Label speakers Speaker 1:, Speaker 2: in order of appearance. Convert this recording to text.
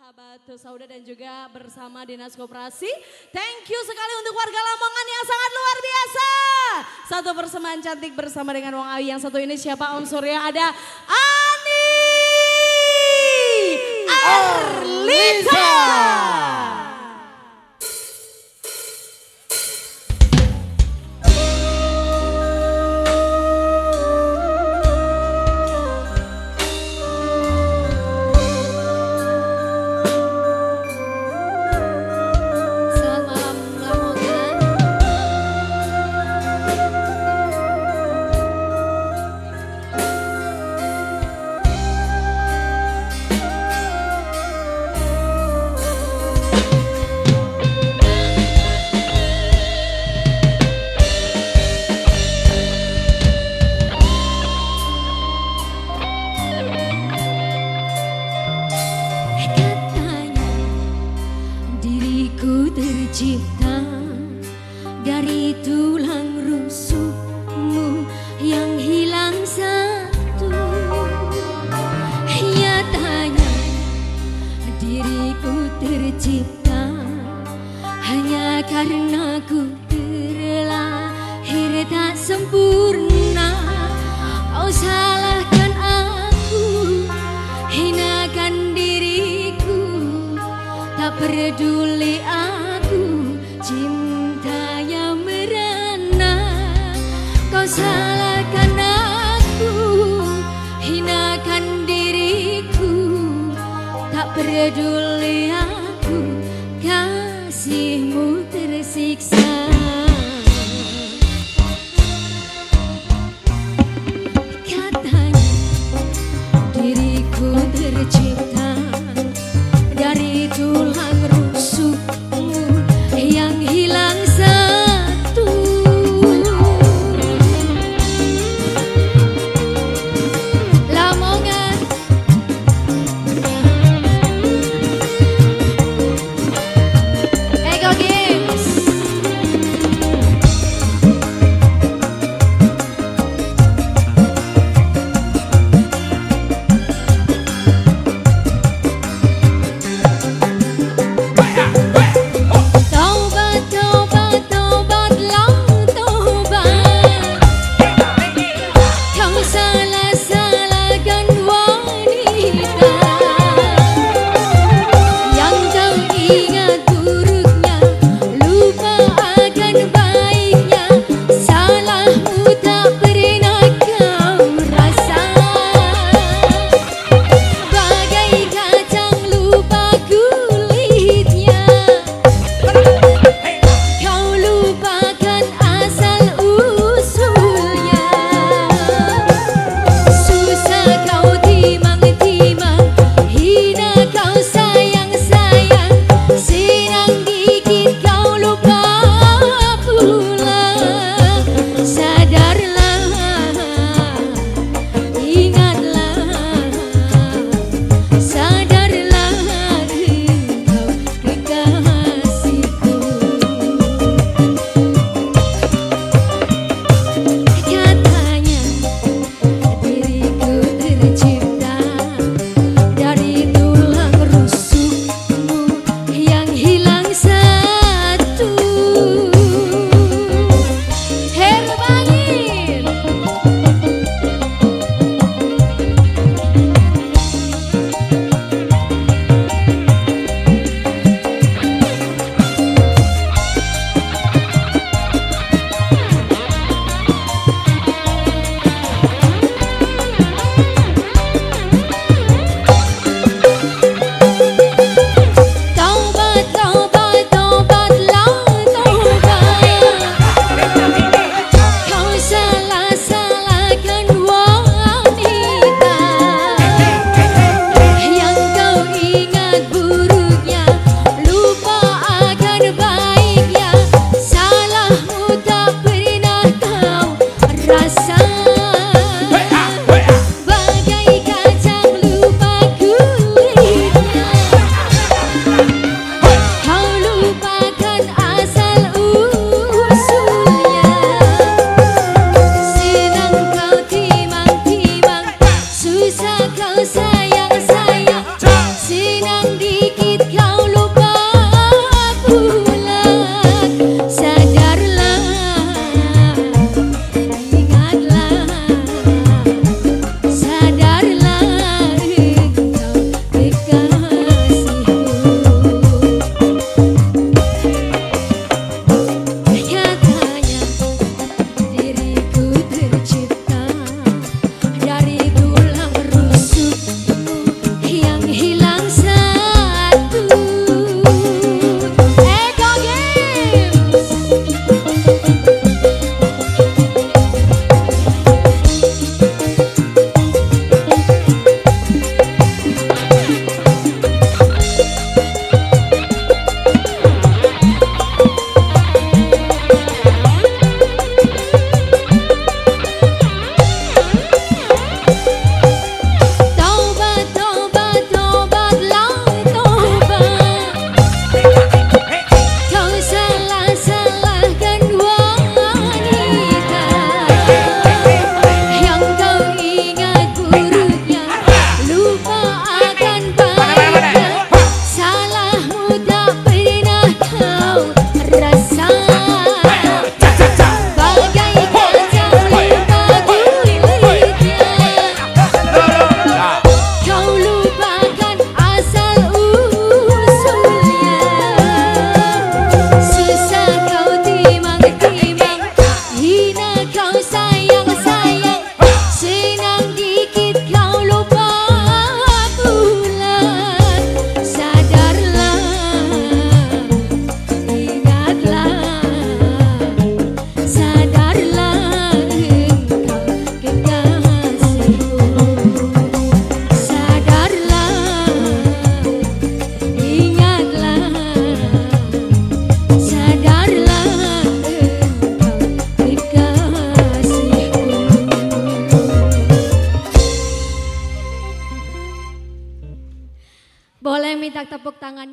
Speaker 1: sahabat Sauda dan juga bersama Dinas Koperasi. Thank you sekali untuk warga Lamongan yang sangat luar biasa. Satu persembahan cantik bersama dengan Wong Awi. Yang satu ini siapa unsurnya? Ada Ani Arlita.
Speaker 2: Tercipta dari tulang rusukmu yang hilang satu. Nyatanya diriku tercipta hanya karena ku terlahir tak sempurna. Kau salahkan aku, hinakan diriku, tak peduli aku cinta yang merana. Kau salahkan aku, hinakan diriku, tak peduli aku kasihmu tersiksa. Katanya diriku tercipta dari tulang rusukmu yang hilang satu. Lamongan Ego Games. Boleh minta tepuk tangan.